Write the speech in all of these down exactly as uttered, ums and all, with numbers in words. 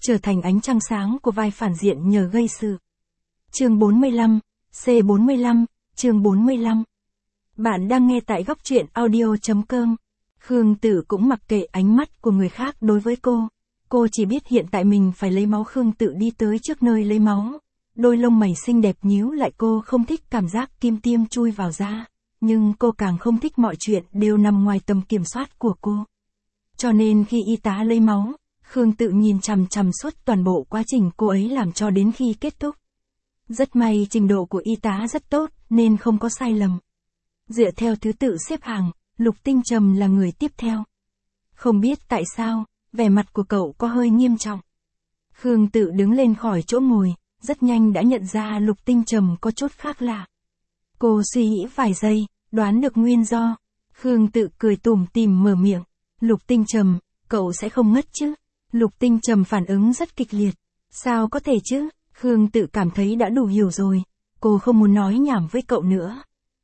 trở thành ánh trăng sáng của vai phản diện nhờ gây sự. Chương bốn mươi lăm, C bốn mươi lăm, chương bốn mươi lăm. Bạn đang nghe tại góc truyện audio chấm com. Khương Tự cũng mặc kệ ánh mắt của người khác đối với cô. Cô chỉ biết hiện tại mình phải lấy máu. Khương Tự đi tới trước nơi lấy máu. Đôi lông mày xinh đẹp nhíu lại. Cô không thích cảm giác kim tiêm chui vào da. Nhưng cô càng không thích mọi chuyện đều nằm ngoài tầm kiểm soát của cô. Cho nên khi y tá lấy máu, Khương Tự nhìn chằm chằm suốt toàn bộ quá trình cô ấy làm cho đến khi kết thúc. Rất may trình độ của y tá rất tốt nên không có sai lầm. Dựa theo thứ tự xếp hàng, Lục Tinh Trầm là người tiếp theo. Không biết tại sao, vẻ mặt của cậu có hơi nghiêm trọng. Khương Tự đứng lên khỏi chỗ ngồi, rất nhanh đã nhận ra Lục Tinh Trầm có chút khác lạ. Cô suy nghĩ vài giây, đoán được nguyên do. Khương Tự cười tủm tỉm mở miệng. Lục Tinh Trầm, cậu sẽ không ngất chứ? Lục Tinh Trầm phản ứng rất kịch liệt. Sao có thể chứ? Khương Tự cảm thấy đã đủ hiểu rồi. Cô không muốn nói nhảm với cậu nữa.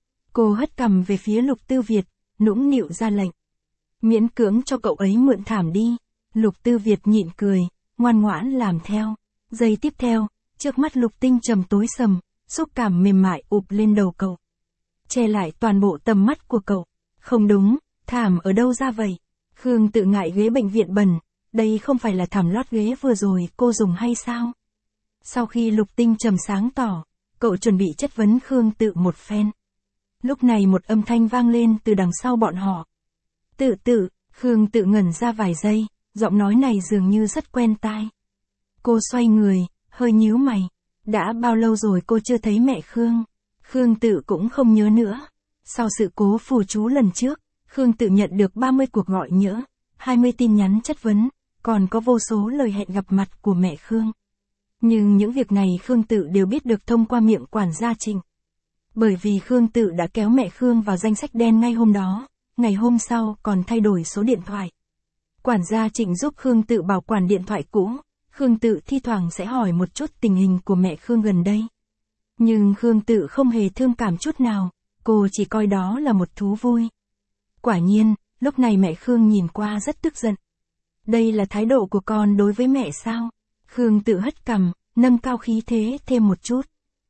Cô hất cằm về phía Lục Tư Việt, nũng nịu ra lệnh. Miễn cưỡng cho cậu ấy mượn thảm đi. Lục Tư Việt nhịn cười, ngoan ngoãn làm theo. Giây tiếp theo, trước mắt Lục Tinh Trầm tối sầm, xúc cảm mềm mại ụp lên đầu cậu. Che lại toàn bộ tầm mắt của cậu. Không đúng, thảm ở đâu ra vậy? Khương Tự ngại ghế bệnh viện bẩn. Đây không phải là thảm lót ghế vừa rồi cô dùng hay sao? Sau khi Lục Tinh Trầm sáng tỏ, cậu chuẩn bị chất vấn Khương Tự một phen. Lúc này một âm thanh vang lên từ đằng sau bọn họ. Tự Tự, Khương Tự ngẩn ra vài giây, giọng nói này dường như rất quen tai. Cô xoay người, hơi nhíu mày. Đã bao lâu rồi cô chưa thấy mẹ Khương? Khương Tự cũng không nhớ nữa. Sau sự cố phù chú lần trước, Khương Tự nhận được ba mươi cuộc gọi nhỡ, hai mươi tin nhắn chất vấn, còn có vô số lời hẹn gặp mặt của mẹ Khương. Nhưng những việc này Khương Tự đều biết được thông qua miệng quản gia Trịnh. Bởi vì Khương Tự đã kéo mẹ Khương vào danh sách đen ngay hôm đó, ngày hôm sau còn thay đổi số điện thoại. Quản gia Trịnh giúp Khương Tự bảo quản điện thoại cũ, Khương Tự thi thoảng sẽ hỏi một chút tình hình của mẹ Khương gần đây. Nhưng Khương Tự không hề thương cảm chút nào, cô chỉ coi đó là một thú vui. Quả nhiên, lúc này mẹ Khương nhìn qua rất tức giận. Đây là thái độ của con đối với mẹ sao? Khương Tự hất cằm, nâng cao khí thế thêm một chút.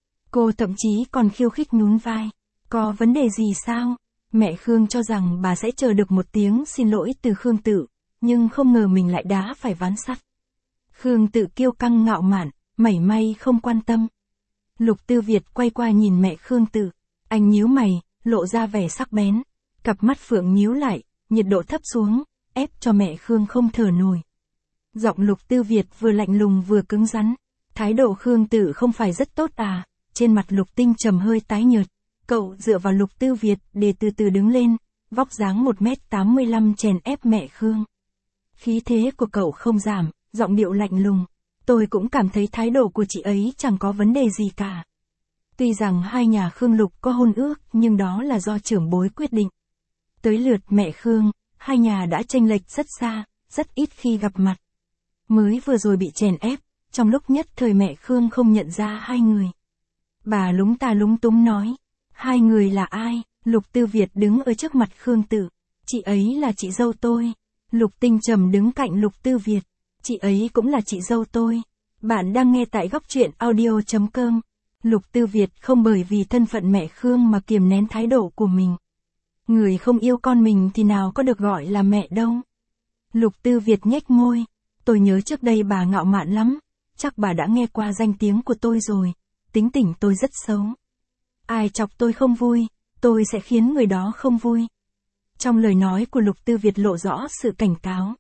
Cô thậm chí còn khiêu khích nhún vai. Có vấn đề gì sao? Mẹ Khương cho rằng bà sẽ chờ được một tiếng xin lỗi từ Khương Tự, nhưng không ngờ mình lại đá phải ván sắt. Khương Tự kiêu căng ngạo mạn, mảy may không quan tâm. Lục Tư Việt quay qua nhìn mẹ Khương Tự, anh nhíu mày, lộ ra vẻ sắc bén. Cặp mắt phượng nhíu lại, nhiệt độ thấp xuống, ép cho mẹ Khương không thở nổi. Giọng Lục Tư Việt vừa lạnh lùng vừa cứng rắn. Thái độ Khương Tự không phải rất tốt à? Trên mặt Lục Tinh Trầm hơi tái nhợt. Cậu dựa vào Lục Tư Việt để từ từ đứng lên, vóc dáng một mét tám mươi lăm chèn ép mẹ Khương. Khí thế của cậu không giảm, giọng điệu lạnh lùng. Tôi cũng cảm thấy thái độ của chị ấy chẳng có vấn đề gì cả. Tuy rằng hai nhà Khương Lục có hôn ước nhưng đó là do trưởng bối quyết định. Tới lượt mẹ Khương, hai nhà đã chênh lệch rất xa, rất ít khi gặp mặt. Mới vừa rồi bị chèn ép, trong lúc nhất thời mẹ Khương không nhận ra hai người. Bà lúng ta lúng túng nói, hai người là ai? Lục Tư Việt đứng ở trước mặt Khương Tự, chị ấy là chị dâu tôi. Lục Tinh Trầm đứng cạnh Lục Tư Việt, chị ấy cũng là chị dâu tôi. Bạn đang nghe tại góc truyện audio chấm com. Lục Tư Việt không bởi vì thân phận mẹ Khương mà kiềm nén thái độ của mình. Người không yêu con mình thì nào có được gọi là mẹ đâu. Lục Tư Việt nhếch môi, tôi nhớ trước đây bà ngạo mạn lắm, chắc bà đã nghe qua danh tiếng của tôi rồi, tính tình tôi rất xấu. Ai chọc tôi không vui, tôi sẽ khiến người đó không vui. Trong lời nói của Lục Tư Việt lộ rõ sự cảnh cáo.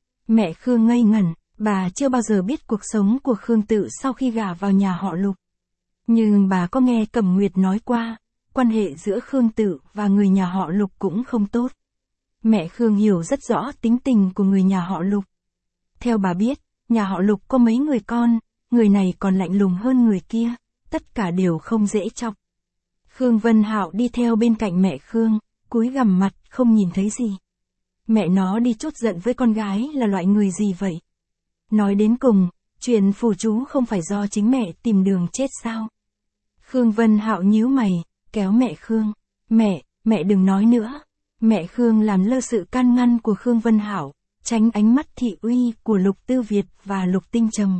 Mẹ Khương ngây ngẩn, bà chưa bao giờ biết cuộc sống của Khương Tự sau khi gả vào nhà họ Lục. Nhưng bà có nghe Cẩm Nguyệt nói qua, quan hệ giữa Khương Tự và người nhà họ Lục cũng không tốt. Mẹ Khương hiểu rất rõ tính tình của người nhà họ Lục. Theo bà biết, nhà họ Lục có mấy người con, người này còn lạnh lùng hơn người kia, tất cả đều không dễ chọc. Khương Vân Hạo đi theo bên cạnh mẹ Khương, cúi gằm mặt, không nhìn thấy gì. Mẹ nó đi trút giận với con gái là loại người gì vậy? Nói đến cùng, chuyện phù chú không phải do chính mẹ tìm đường chết sao? Khương Vân Hạo nhíu mày, kéo mẹ Khương. Mẹ, mẹ đừng nói nữa. Mẹ Khương làm lơ sự can ngăn của Khương Vân Hạo, tránh ánh mắt thị uy của Lục Tư Việt và Lục Tinh Trầm.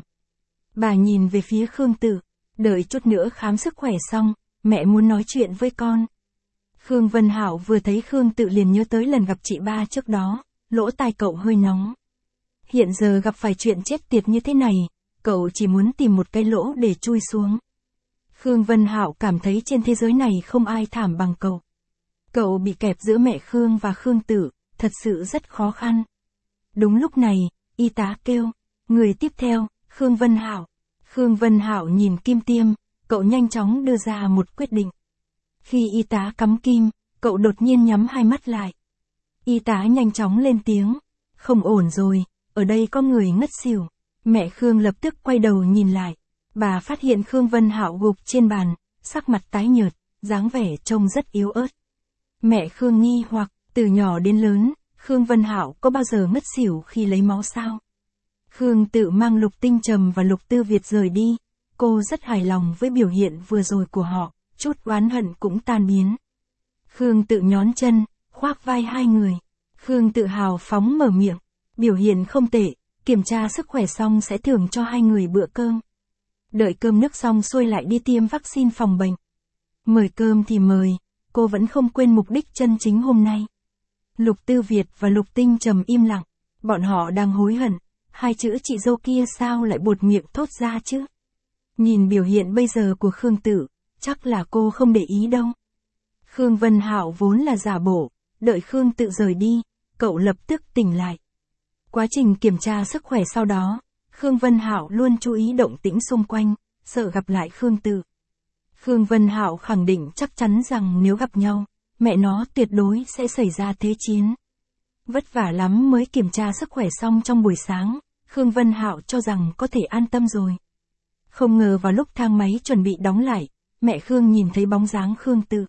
Bà nhìn về phía Khương Tự, đợi chút nữa khám sức khỏe xong, mẹ muốn nói chuyện với con. Khương Vân Hạo vừa thấy Khương Tự liền nhớ tới lần gặp chị ba trước đó, lỗ tai cậu hơi nóng. Hiện giờ gặp phải chuyện chết tiệt như thế này, cậu chỉ muốn tìm một cái lỗ để chui xuống. Khương Vân Hạo cảm thấy trên thế giới này không ai thảm bằng cậu. Cậu bị kẹp giữa mẹ Khương và Khương Tự, thật sự rất khó khăn. Đúng lúc này, y tá kêu, người tiếp theo, Khương Vân Hạo. Khương Vân Hạo nhìn kim tiêm, cậu nhanh chóng đưa ra một quyết định. Khi y tá cắm kim, cậu đột nhiên nhắm hai mắt lại. Y tá nhanh chóng lên tiếng, không ổn rồi, ở đây có người ngất xỉu. Mẹ Khương lập tức quay đầu nhìn lại. Bà phát hiện Khương Vân Hạo gục trên bàn, sắc mặt tái nhợt, dáng vẻ trông rất yếu ớt. Mẹ Khương nghi hoặc, từ nhỏ đến lớn, Khương Vân Hạo có bao giờ ngất xỉu khi lấy máu sao? Khương Tự mang Lục Tinh Trầm và Lục Tư Việt rời đi. Cô rất hài lòng với biểu hiện vừa rồi của họ, chút oán hận cũng tan biến. Khương Tự nhón chân, khoác vai hai người. Khương Tự hào phóng mở miệng, biểu hiện không tệ, kiểm tra sức khỏe xong sẽ thưởng cho hai người bữa cơm. Đợi cơm nước xong xuôi lại đi tiêm vaccine phòng bệnh. Mời cơm thì mời, cô vẫn không quên mục đích chân chính hôm nay. Lục Tư Việt và Lục Tinh Trầm im lặng, bọn họ đang hối hận, hai chữ chị dâu kia sao lại buột miệng thốt ra chứ? Nhìn biểu hiện bây giờ của Khương Tự, chắc là cô không để ý đâu. Khương Vân Hạo vốn là giả bộ, đợi Khương Tự rời đi, cậu lập tức tỉnh lại. Quá trình kiểm tra sức khỏe sau đó, Khương Vân Hạo luôn chú ý động tĩnh xung quanh, sợ gặp lại Khương Tự. Khương Vân Hạo khẳng định chắc chắn rằng nếu gặp nhau, mẹ nó tuyệt đối sẽ xảy ra thế chiến. Vất vả lắm mới kiểm tra sức khỏe xong trong buổi sáng, Khương Vân Hạo cho rằng có thể an tâm rồi. Không ngờ vào lúc thang máy chuẩn bị đóng lại, mẹ Khương nhìn thấy bóng dáng Khương Tự.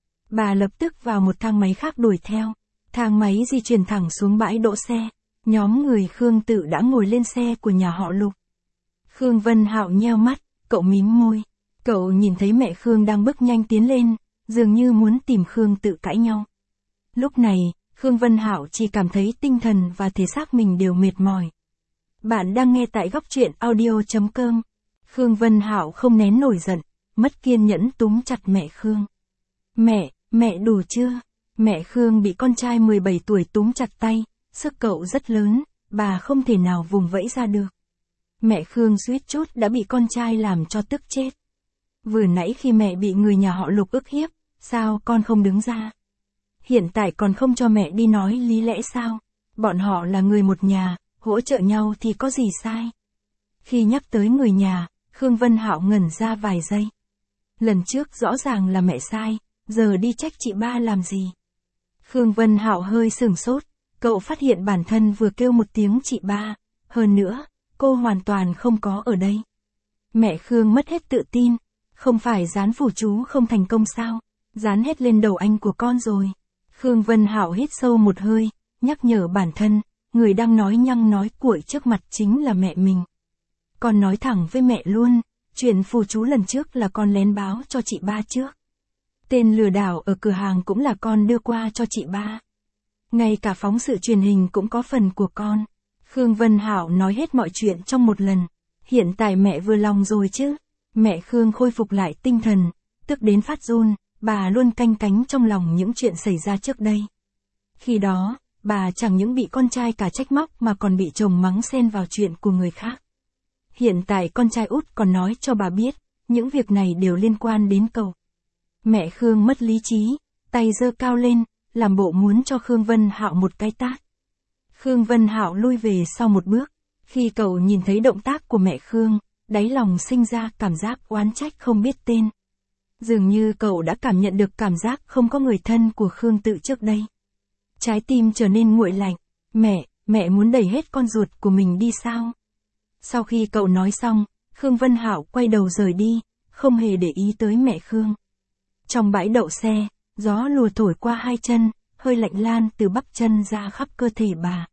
Bà lập tức vào một thang máy khác đuổi theo, thang máy di chuyển thẳng xuống bãi đỗ xe. Nhóm người Khương Tự đã ngồi lên xe của nhà họ Lục. Khương Vân Hạo nheo mắt, cậu mím môi. Cậu nhìn thấy mẹ Khương đang bước nhanh tiến lên, dường như muốn tìm Khương Tự cãi nhau. Lúc này, Khương Vân Hạo chỉ cảm thấy tinh thần và thể xác mình đều mệt mỏi. Bạn đang nghe tại góc truyện audio chấm com. Khương Vân Hạo không nén nổi giận, mất kiên nhẫn túm chặt mẹ Khương. Mẹ, mẹ đủ chưa? Mẹ Khương bị con trai mười bảy tuổi túm chặt tay. Sức cậu rất lớn, bà không thể nào vùng vẫy ra được. Mẹ Khương suýt chút đã bị con trai làm cho tức chết. Vừa nãy khi mẹ bị người nhà họ Lục ức hiếp, sao con không đứng ra? Hiện tại còn không cho mẹ đi nói lý lẽ sao? Bọn họ là người một nhà, hỗ trợ nhau thì có gì sai? Khi nhắc tới người nhà, Khương Vân Hạo ngẩn ra vài giây. Lần trước rõ ràng là mẹ sai, giờ đi trách chị ba làm gì? Khương Vân Hạo hơi sửng sốt. Cậu phát hiện bản thân vừa kêu một tiếng chị ba, hơn nữa, cô hoàn toàn không có ở đây. Mẹ Khương mất hết tự tin, không phải dán phù chú không thành công sao, dán hết lên đầu anh của con rồi. Khương Vân Hạo hít sâu một hơi, nhắc nhở bản thân, người đang nói nhăng nói cuội trước mặt chính là mẹ mình. Con nói thẳng với mẹ luôn, chuyện phù chú lần trước là con lén báo cho chị ba trước. Tên lừa đảo ở cửa hàng cũng là con đưa qua cho chị ba. Ngay cả phóng sự truyền hình cũng có phần của con. Khương Vân Hạo nói hết mọi chuyện trong một lần. Hiện tại mẹ vừa lòng rồi chứ. Mẹ Khương khôi phục lại tinh thần, tức đến phát run, bà luôn canh cánh trong lòng những chuyện xảy ra trước đây. Khi đó, bà chẳng những bị con trai cả trách móc mà còn bị chồng mắng xen vào chuyện của người khác. Hiện tại con trai út còn nói cho bà biết, những việc này đều liên quan đến cậu. Mẹ Khương mất lý trí, tay giơ cao lên, làm bộ muốn cho Khương Vân Hạo một cái tát. Khương Vân Hạo lui về sau một bước, khi cậu nhìn thấy động tác của mẹ Khương, đáy lòng sinh ra cảm giác oán trách không biết tên. Dường như cậu đã cảm nhận được cảm giác không có người thân của Khương Tự trước đây. Trái tim trở nên nguội lạnh, mẹ, mẹ muốn đẩy hết con ruột của mình đi sao? Sau khi cậu nói xong, Khương Vân Hạo quay đầu rời đi, không hề để ý tới mẹ Khương. Trong bãi đậu xe, gió lùa thổi qua hai chân, hơi lạnh lan từ bắp chân ra khắp cơ thể bà.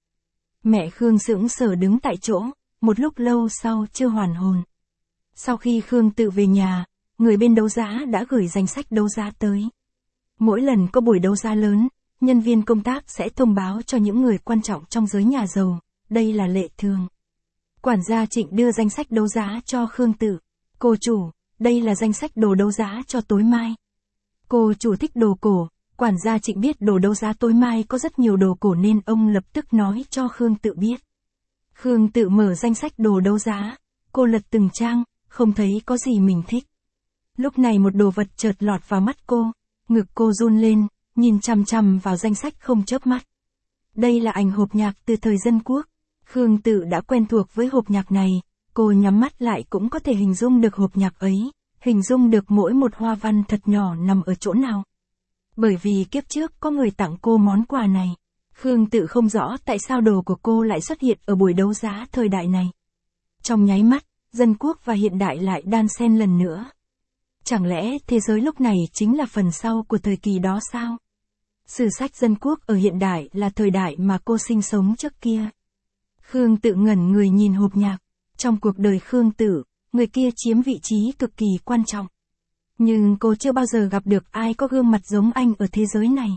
Mẹ Khương sững sờ đứng tại chỗ, một lúc lâu sau chưa hoàn hồn. Sau khi Khương Tự về nhà, người bên đấu giá đã gửi danh sách đấu giá tới. Mỗi lần có buổi đấu giá lớn, nhân viên công tác sẽ thông báo cho những người quan trọng trong giới nhà giàu, đây là lệ thường. Quản gia Trịnh đưa danh sách đấu giá cho Khương Tự. Cô chủ, đây là danh sách đồ đấu giá cho tối mai. Cô chủ thích đồ cổ, quản gia Trịnh biết đồ đấu giá tối mai có rất nhiều đồ cổ nên ông lập tức nói cho Khương Tự biết. Khương Tự mở danh sách đồ đấu giá, cô lật từng trang, không thấy có gì mình thích. Lúc này một đồ vật chợt lọt vào mắt cô, ngực cô run lên, nhìn chằm chằm vào danh sách không chớp mắt. Đây là ảnh hộp nhạc từ thời Dân Quốc. Khương Tự đã quen thuộc với hộp nhạc này, cô nhắm mắt lại cũng có thể hình dung được hộp nhạc ấy, hình dung được mỗi một hoa văn thật nhỏ nằm ở chỗ nào. Bởi vì kiếp trước có người tặng cô món quà này, Khương Tự không rõ tại sao đồ của cô lại xuất hiện ở buổi đấu giá thời đại này. Trong nháy mắt, Dân Quốc và hiện đại lại đan xen lần nữa. Chẳng lẽ thế giới lúc này chính là phần sau của thời kỳ đó sao? Sử sách Dân Quốc ở hiện đại là thời đại mà cô sinh sống trước kia. Khương Tự ngẩn người nhìn hộp nhạc. Trong cuộc đời Khương Tự, người kia chiếm vị trí cực kỳ quan trọng. Nhưng cô chưa bao giờ gặp được ai có gương mặt giống anh ở thế giới này.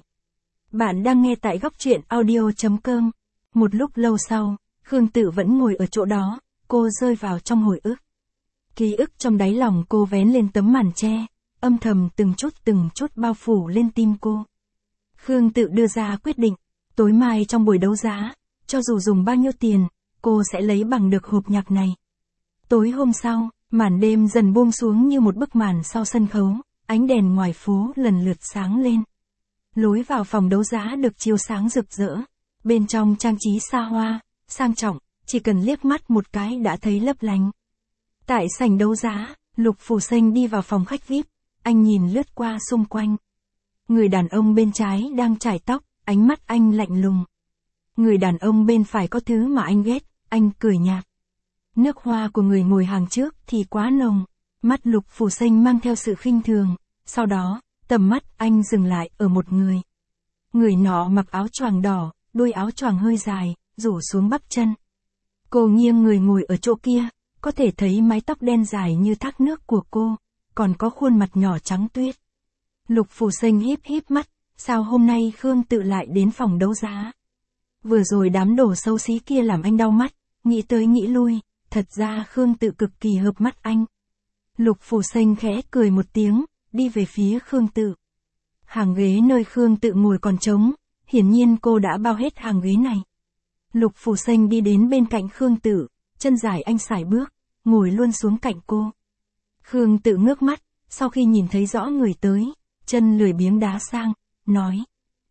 Bạn đang nghe tại góc truyện audio chấm com. Một lúc lâu sau, Khương Tự vẫn ngồi ở chỗ đó, cô rơi vào trong hồi ức. Ký ức trong đáy lòng cô vén lên tấm màn tre, âm thầm từng chút từng chút bao phủ lên tim cô. Khương Tự đưa ra quyết định, tối mai trong buổi đấu giá, cho dù dùng bao nhiêu tiền, cô sẽ lấy bằng được hộp nhạc này. Tối hôm sau, màn đêm dần buông xuống như một bức màn sau sân khấu, ánh đèn ngoài phố lần lượt sáng lên. Lối vào phòng đấu giá được chiếu sáng rực rỡ, bên trong trang trí xa hoa, sang trọng, chỉ cần liếc mắt một cái đã thấy lấp lánh. Tại sảnh đấu giá, Lục Phủ Xanh đi vào phòng khách vi ai pi, anh nhìn lướt qua xung quanh. Người đàn ông bên trái đang chải tóc, ánh mắt anh lạnh lùng. Người đàn ông bên phải có thứ mà anh ghét, anh cười nhạt. Nước hoa của người ngồi hàng trước thì quá nồng, mắt Lục Phủ Xanh mang theo sự khinh thường, sau đó, tầm mắt anh dừng lại ở một người. Người nọ mặc áo choàng đỏ, đuôi áo choàng hơi dài, rủ xuống bắp chân. Cô nghiêng người ngồi ở chỗ kia, có thể thấy mái tóc đen dài như thác nước của cô, còn có khuôn mặt nhỏ trắng tuyết. Lục Phủ Xanh híp híp mắt, sao hôm nay Khương Tự lại đến phòng đấu giá? Vừa rồi đám đồ xấu xí kia làm anh đau mắt, nghĩ tới nghĩ lui, thật ra Khương Tự cực kỳ hợp mắt anh. Lục Phủ Xanh khẽ cười một tiếng, đi về phía Khương Tự. Hàng ghế nơi Khương Tự ngồi còn trống, hiển nhiên cô đã bao hết hàng ghế này. Lục Phủ Xanh đi đến bên cạnh Khương Tự, chân dài anh sải bước, ngồi luôn xuống cạnh cô. Khương Tự ngước mắt, sau khi nhìn thấy rõ người tới, chân lười biếng đá sang, nói.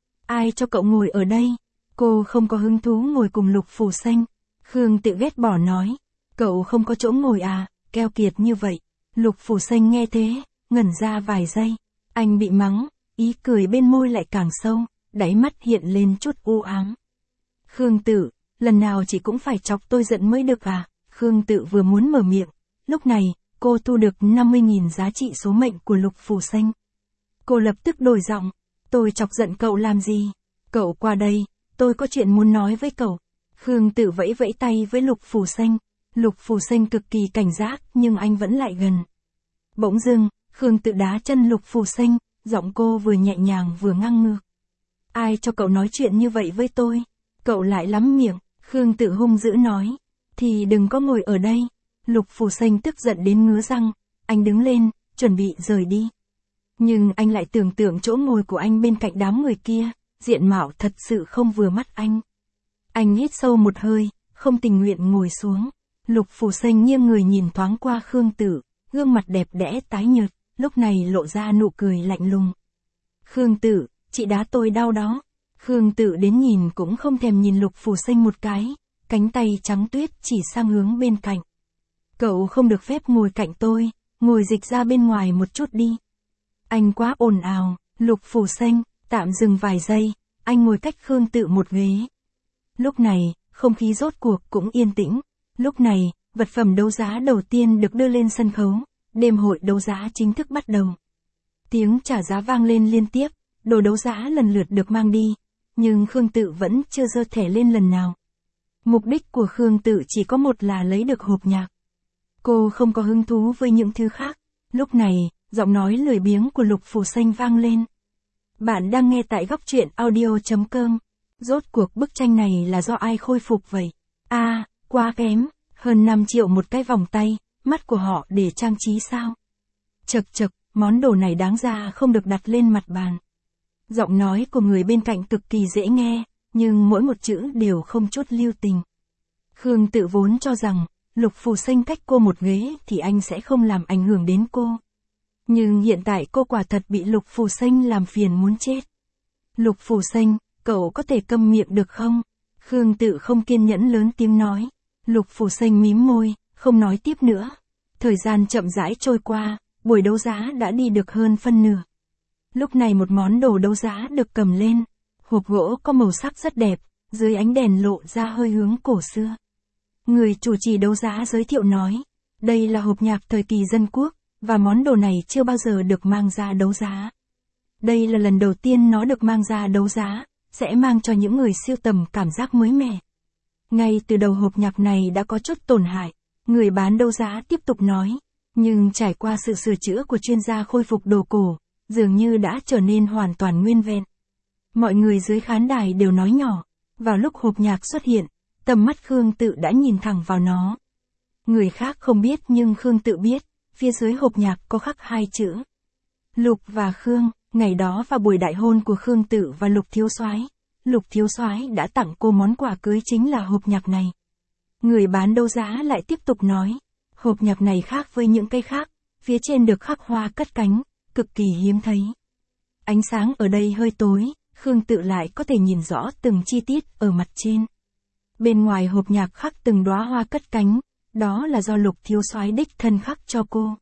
Ai cho cậu ngồi ở đây? Cô không có hứng thú ngồi cùng Lục Phủ Xanh. Khương Tự ghét bỏ nói. Cậu không có chỗ ngồi à, keo kiệt như vậy. Lục Phủ Xanh nghe thế, ngẩn ra vài giây. Anh bị mắng, ý cười bên môi lại càng sâu, đáy mắt hiện lên chút u ám. Khương Tự, lần nào chị cũng phải chọc tôi giận mới được à? Khương Tự vừa muốn mở miệng, lúc này, cô thu được năm mươi nghìn giá trị số mệnh của Lục Phủ Xanh. Cô lập tức đổi giọng, tôi chọc giận cậu làm gì? Cậu qua đây, tôi có chuyện muốn nói với cậu. Khương Tự vẫy vẫy tay với Lục Phủ Xanh. Lục Phủ Xanh cực kỳ cảnh giác, nhưng anh vẫn lại gần. Bỗng dưng, Khương Tự đá chân Lục Phủ Xanh, giọng cô vừa nhẹ nhàng vừa ngang ngược. Ai cho cậu nói chuyện như vậy với tôi? Cậu lại lắm miệng, Khương Tự hung dữ nói. Thì đừng có ngồi ở đây. Lục Phủ Xanh tức giận đến ngứa răng, anh đứng lên, chuẩn bị rời đi. Nhưng anh lại tưởng tượng chỗ ngồi của anh bên cạnh đám người kia, diện mạo thật sự không vừa mắt anh. Anh hít sâu một hơi, không tình nguyện ngồi xuống. Lục Phủ Xanh nghiêng người nhìn thoáng qua Khương Tự, gương mặt đẹp đẽ tái nhợt, lúc này lộ ra nụ cười lạnh lùng. Khương Tự, chị đá tôi đau đó. Khương Tự đến nhìn cũng không thèm nhìn Lục Phủ Xanh một cái, cánh tay trắng tuyết chỉ sang hướng bên cạnh. Cậu không được phép ngồi cạnh tôi, ngồi dịch ra bên ngoài một chút đi. Anh quá ồn ào. Lục Phủ Xanh, tạm dừng vài giây, anh ngồi cách Khương Tự một ghế. Lúc này, không khí rốt cuộc cũng yên tĩnh. Lúc này, vật phẩm đấu giá đầu tiên được đưa lên sân khấu, đêm hội đấu giá chính thức bắt đầu. Tiếng trả giá vang lên liên tiếp, đồ đấu giá lần lượt được mang đi, nhưng Khương Tự vẫn chưa giơ thẻ lên lần nào. Mục đích của Khương Tự chỉ có một là lấy được hộp nhạc. Cô không có hứng thú với những thứ khác. Lúc này, giọng nói lười biếng của Lục Phủ Xanh vang lên. Bạn đang nghe tại góc truyện audio.com. Rốt cuộc bức tranh này là do ai khôi phục vậy? A, à, quá kém, hơn năm triệu một cái vòng tay, mắt của họ để trang trí sao? Chật chật, món đồ này đáng ra không được đặt lên mặt bàn. Giọng nói của người bên cạnh cực kỳ dễ nghe, nhưng mỗi một chữ đều không chút lưu tình. Khương Tự vốn cho rằng, Lục Phù Sinh cách cô một ghế thì anh sẽ không làm ảnh hưởng đến cô. Nhưng hiện tại cô quả thật bị Lục Phù Sinh làm phiền muốn chết. Lục Phù Sinh, cậu có thể câm miệng được không? Khương Tự không kiên nhẫn lớn tiếng nói. Lục Phù Sinh mím môi, không nói tiếp nữa. Thời gian chậm rãi trôi qua, buổi đấu giá đã đi được hơn phân nửa. Lúc này một món đồ đấu giá được cầm lên. Hộp gỗ có màu sắc rất đẹp, dưới ánh đèn lộ ra hơi hướng cổ xưa. Người chủ trì đấu giá giới thiệu nói, đây là hộp nhạc thời kỳ dân quốc, và món đồ này chưa bao giờ được mang ra đấu giá. Đây là lần đầu tiên nó được mang ra đấu giá, sẽ mang cho những người sưu tầm cảm giác mới mẻ. Ngay từ đầu hộp nhạc này đã có chút tổn hại, người bán đấu giá tiếp tục nói, nhưng trải qua sự sửa chữa của chuyên gia khôi phục đồ cổ, dường như đã trở nên hoàn toàn nguyên vẹn. Mọi người dưới khán đài đều nói nhỏ, vào lúc hộp nhạc xuất hiện, tầm mắt Khương Tự đã nhìn thẳng vào nó. Người khác không biết nhưng Khương Tự biết, phía dưới hộp nhạc có khắc hai chữ. Lục và Khương, ngày đó vào buổi đại hôn của Khương Tự và Lục Thiếu Soái, Lục Thiếu Soái đã tặng cô món quà cưới chính là hộp nhạc này. Người bán đấu giá lại tiếp tục nói, hộp nhạc này khác với những cây khác, phía trên được khắc hoa cất cánh, cực kỳ hiếm thấy. Ánh sáng ở đây hơi tối, Khương Tự lại có thể nhìn rõ từng chi tiết ở mặt trên. Bên ngoài hộp nhạc khắc từng đóa hoa cất cánh, đó là do Lục Thiếu Soái đích thân khắc cho cô.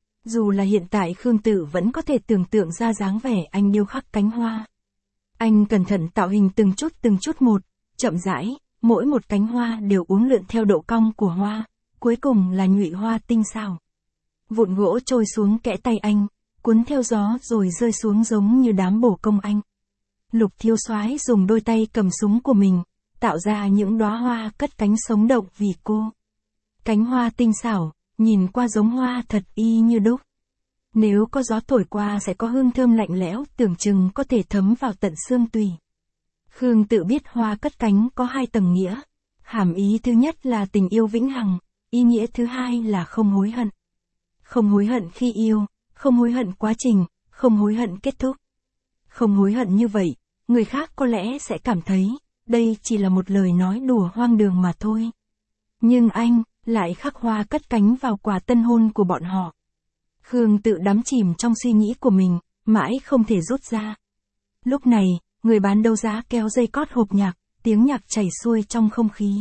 Dù là hiện tại Khương Tự vẫn có thể tưởng tượng ra dáng vẻ anh điêu khắc cánh hoa. Anh cẩn thận tạo hình từng chút từng chút một, chậm rãi, mỗi một cánh hoa đều uốn lượn theo độ cong của hoa, cuối cùng là nhụy hoa tinh xảo. Vụn gỗ trôi xuống kẽ tay anh, cuốn theo gió rồi rơi xuống giống như đám bổ công anh. Lục Thiếu Soái dùng đôi tay cầm súng của mình, tạo ra những đóa hoa cất cánh sống động vì cô. Cánh hoa tinh xảo, nhìn qua giống hoa thật y như đúc. Nếu có gió thổi qua sẽ có hương thơm lạnh lẽo tưởng chừng có thể thấm vào tận xương tủy. Khương Tự biết hoa cất cánh có hai tầng nghĩa. Hàm ý thứ nhất là tình yêu vĩnh hằng, ý nghĩa thứ hai là không hối hận. Không hối hận khi yêu, không hối hận quá trình, không hối hận kết thúc. Không hối hận như vậy, người khác có lẽ sẽ cảm thấy, đây chỉ là một lời nói đùa hoang đường mà thôi. Nhưng anh, lại khắc hoa cất cánh vào quà tân hôn của bọn họ. Khương Tự đắm chìm trong suy nghĩ của mình, mãi không thể rút ra. Lúc này, người bán đấu giá kéo dây cót hộp nhạc, tiếng nhạc chảy xuôi trong không khí.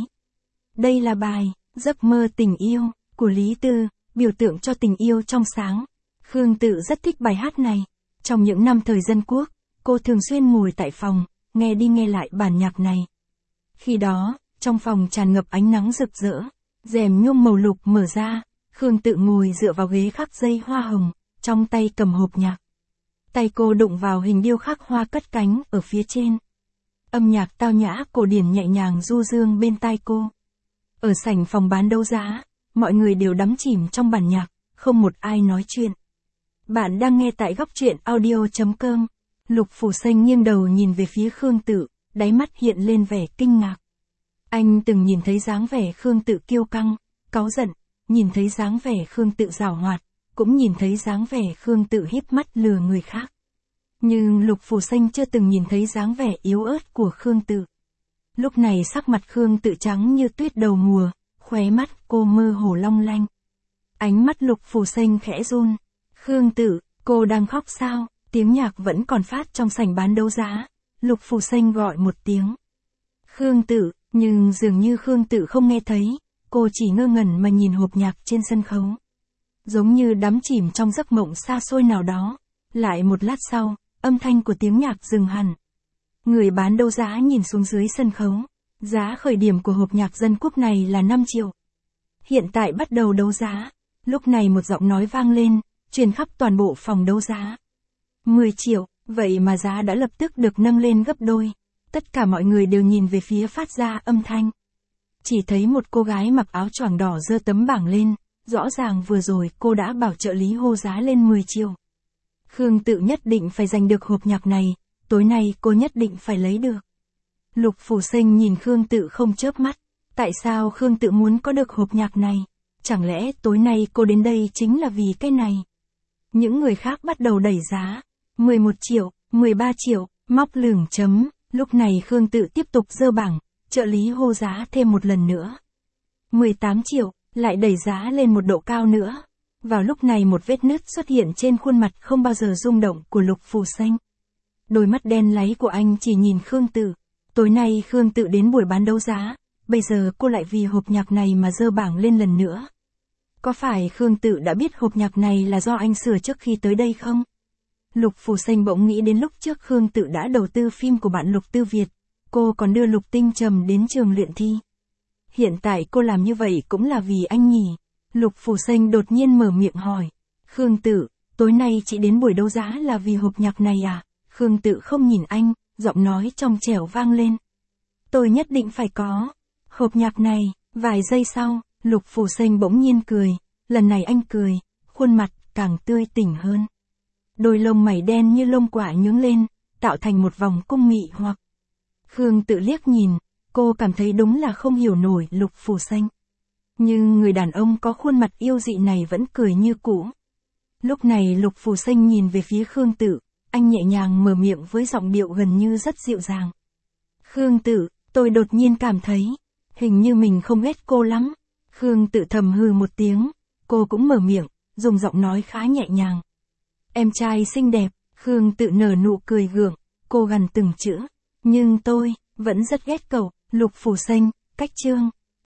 Đây là bài, Giấc mơ tình yêu, của Lý Tư, biểu tượng cho tình yêu trong sáng. Khương Tự rất thích bài hát này. Trong những năm thời dân quốc, cô thường xuyên ngồi tại phòng, nghe đi nghe lại bản nhạc này. Khi đó, trong phòng tràn ngập ánh nắng rực rỡ, rèm nhung màu lục mở ra, Khương Tự ngồi dựa vào ghế khắc dây hoa hồng, trong tay cầm hộp nhạc. Tay cô đụng vào hình điêu khắc hoa cất cánh ở phía trên. Âm nhạc tao nhã cổ điển nhẹ nhàng du dương bên tai cô. Ở sảnh phòng bán đấu giá, mọi người đều đắm chìm trong bản nhạc, không một ai nói chuyện. Bạn đang nghe tại góc truyện audio.com. Lục Phù Sinh nghiêng đầu nhìn về phía Khương Tự, đáy mắt hiện lên vẻ kinh ngạc. Anh từng nhìn thấy dáng vẻ Khương Tự kiêu căng, cáu giận, nhìn thấy dáng vẻ Khương Tự giảo hoạt, cũng nhìn thấy dáng vẻ Khương Tự híp mắt lừa người khác. Nhưng Lục Phù Sinh chưa từng nhìn thấy dáng vẻ yếu ớt của Khương Tự. Lúc này sắc mặt Khương Tự trắng như tuyết đầu mùa, khóe mắt cô mơ hồ long lanh. Ánh mắt Lục Phù Sinh khẽ run. Khương Tự, cô đang khóc sao? Tiếng nhạc vẫn còn phát trong sảnh bán đấu giá. Lục Phù Sinh gọi một tiếng. Khương Tự, nhưng dường như Khương Tự không nghe thấy, cô chỉ ngơ ngẩn mà nhìn hộp nhạc trên sân khấu. Giống như đắm chìm trong giấc mộng xa xôi nào đó. Lại một lát sau, âm thanh của tiếng nhạc dừng hẳn. Người bán đấu giá nhìn xuống dưới sân khấu. Giá khởi điểm của hộp nhạc dân quốc này là năm triệu. Hiện tại bắt đầu đấu giá. Lúc này một giọng nói vang lên, truyền khắp toàn bộ phòng đấu giá. mười triệu, vậy mà giá đã lập tức được nâng lên gấp đôi. Tất cả mọi người đều nhìn về phía phát ra âm thanh. Chỉ thấy một cô gái mặc áo choàng đỏ giơ tấm bảng lên, rõ ràng vừa rồi cô đã bảo trợ lý hô giá lên mười triệu. Khương Tự nhất định phải giành được hộp nhạc này, tối nay cô nhất định phải lấy được. Lục Phủ Sinh nhìn Khương Tự không chớp mắt. Tại sao Khương Tự muốn có được hộp nhạc này? Chẳng lẽ tối nay cô đến đây chính là vì cái này? Những người khác bắt đầu đẩy giá. mười một triệu, mười ba triệu, móc lửng chấm. Lúc này Khương Tự tiếp tục giơ bảng, trợ lý hô giá thêm một lần nữa. mười tám triệu, lại đẩy giá lên một độ cao nữa. Vào lúc này một vết nứt xuất hiện trên khuôn mặt không bao giờ rung động của Lục Phủ Sinh. Đôi mắt đen láy của anh chỉ nhìn Khương Tự. Tối nay Khương Tự đến buổi bán đấu giá, bây giờ cô lại vì hộp nhạc này mà giơ bảng lên lần nữa. Có phải Khương Tự đã biết hộp nhạc này là do anh sửa trước khi tới đây không? Lục Phủ Sinh bỗng nghĩ đến lúc trước Khương Tự đã đầu tư phim của bạn Lục Tư Việt, cô còn đưa Lục Tinh Trầm đến trường luyện thi. Hiện tại cô làm như vậy cũng là vì anh nhỉ? Lục Phủ Sinh đột nhiên mở miệng hỏi. Khương Tự, tối nay chị đến buổi đấu giá là vì hộp nhạc này à? Khương Tự không nhìn anh, giọng nói trong trẻo vang lên. Tôi nhất định phải có hộp nhạc này. Vài giây sau, Lục Phủ Sinh bỗng nhiên cười. Lần này anh cười, khuôn mặt càng tươi tỉnh hơn. Đôi lông mày đen như lông quả nhướng lên, tạo thành một vòng cung mị hoặc. Khương Tự liếc nhìn, cô cảm thấy đúng là không hiểu nổi Lục Phủ Sinh. Nhưng người đàn ông có khuôn mặt yêu dị này vẫn cười như cũ. Lúc này Lục Phủ Sinh nhìn về phía Khương Tự, anh nhẹ nhàng mở miệng với giọng điệu gần như rất dịu dàng. Khương Tự, tôi đột nhiên cảm thấy, hình như mình không ghét cô lắm. Khương Tự thầm hừ một tiếng, cô cũng mở miệng, dùng giọng nói khá nhẹ nhàng. Em trai xinh đẹp. Khương Tự nở nụ cười gượng, cô gằn từng chữ. Nhưng tôi, vẫn rất ghét cậu. Lục Phủ Sinh, cách chương.